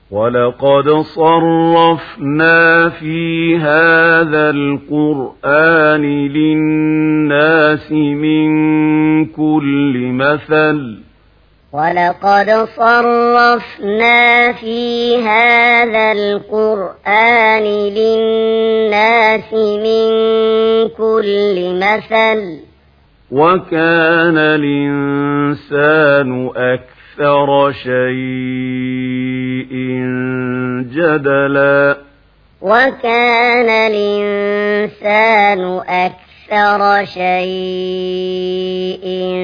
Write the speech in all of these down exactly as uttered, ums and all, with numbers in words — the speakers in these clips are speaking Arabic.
ولقد صرفنا في هذا القرآن للناس من كل مثل ولقد صرفنا في هذا القرآن للناس من كل مثل وكان الإنسان أكثر شيء جدلا وكان الإنسان أكثر شيء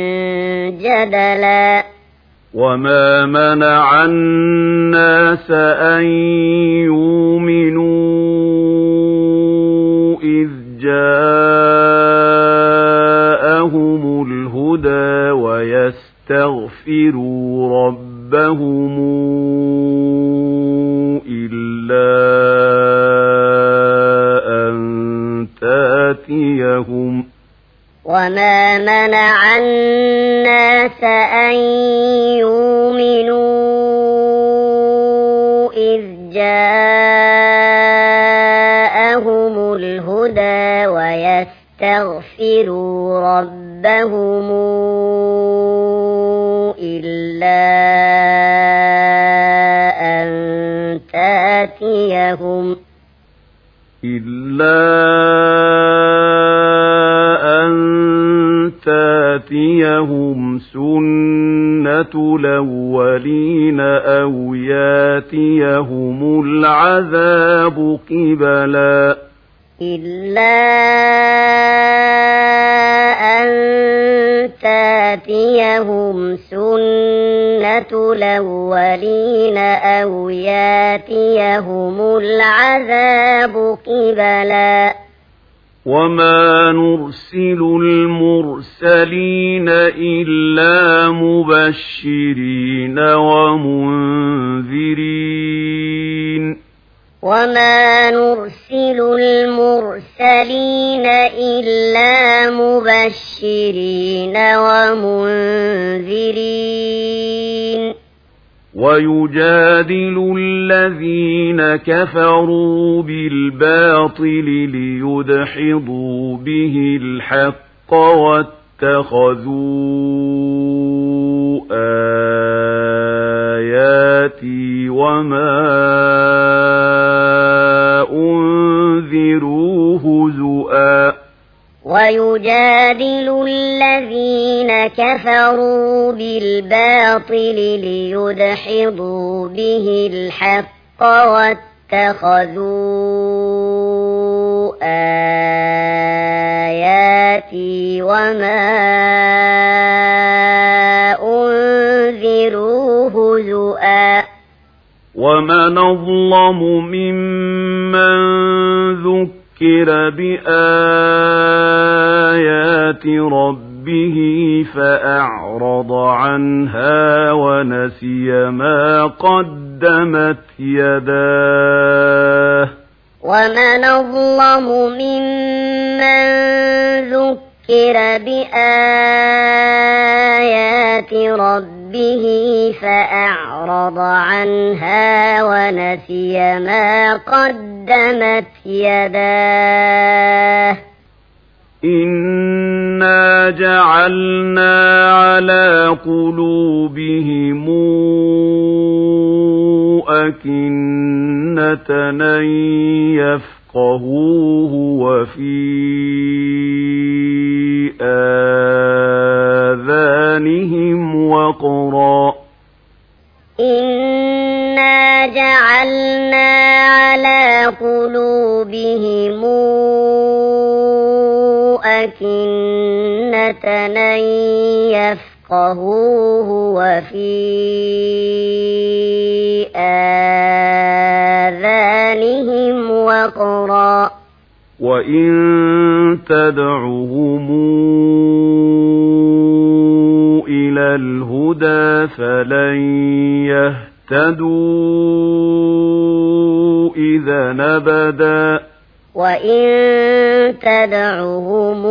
جدلا وما منع الناس أن يؤمنوا إذ جاءهم الهدى ويستغفروا ربهم إلا أن تأتيهم وما منع الناس أن يؤمنوا إذ جاءهم الهدى ويستغفروا ربهم إلا أن تأتيهم إلا أن تأتيهم سنة الأولين أو يأتيهم العذاب قبلا إلا أن تأتيهم سنة الأولين أو يأتيهم العذاب قبلا وما نرسل المرسلين إلا مبشرين ومنذرين وما نرسل المرسلين إلا مبشرين ومنذرين ويجادل الذين كفروا بالباطل ليدحضوا به الحق واتخذوا آياتي وما أنذروا هزؤا ويجادل الذين كفروا بالباطل ليدحضوا به الحق واتخذوا آياتي وما أنذروا هزؤا ومن أظلم ممن ذكر بآيات ربه فأعرض عنها ونسي ما قدمت يداه ومن أظلم ممن ذكر بآيات ربه فأعرض عنها ونسي ما قدمت يداه إنا جعلنا على قلوبهم أكنة أن يفقهوه وفي آذانهم وقرا إنا جعلنا على قلوبهم أكنة أن يفقهوه وفي آذانهم وقرا وإن تدعهم إلى الهدى فلن يهتدوا إذا أبدا وإن تدعهم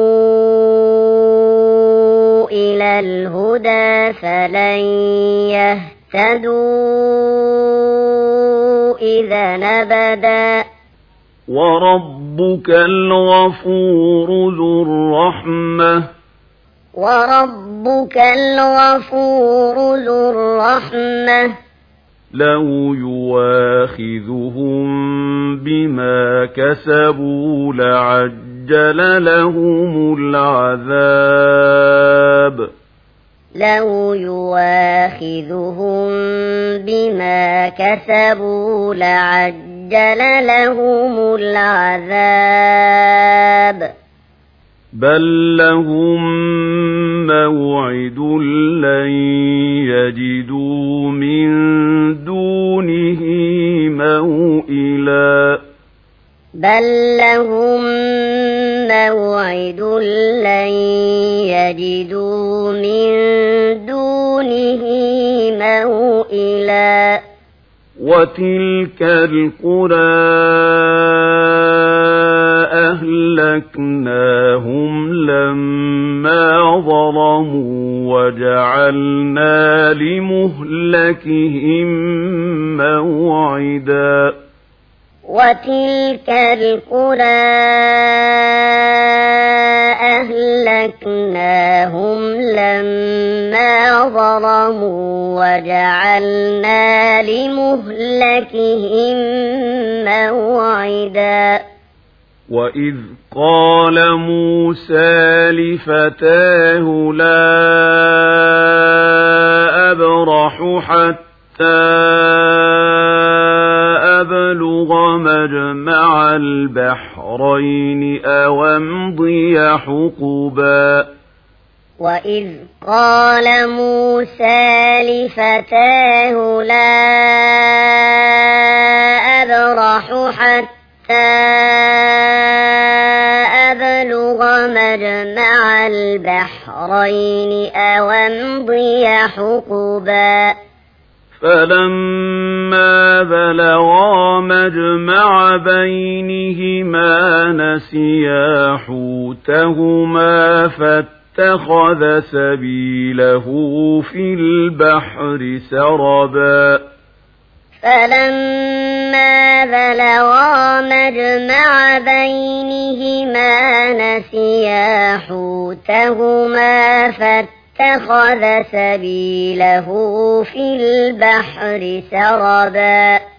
إلى الهدى فلن يهتدوا إذا نبدا وربك الغفور ذو الرحمة وربك الغفور ذو الرحمة لو يواخذهم بما كسبوا لعجل لهم العذاب لو يواخذهم بما كسبوا لعجل لهم العذاب بل لهم موعد لن يجدوا من دونه موئلا بل لهم موعد لن يجدوا من دونه موئلا وتلك القرى أهلكناهم لما ظلموا وجعلنا لمهلكهم موعدا وتلك القرى أهلكناهم لما ظلموا وجعلنا لمهلكهم موعدا وإذ قال موسى لفتاه لا أبرح حتى أبلغ مجمع البحرين أو أمضي حقبا وإذ قال موسى لفتاه لا أبرح حتى أبلغ مجمع البحرين أو أمضي حقبا فلما بلغا مجمع بينهما نسيا حوتهما فاتخذ سبيله في البحر سربا فلما بلغا مجمع بينهما نسيا حوتهما فاتخذ سبيله في البحر سربا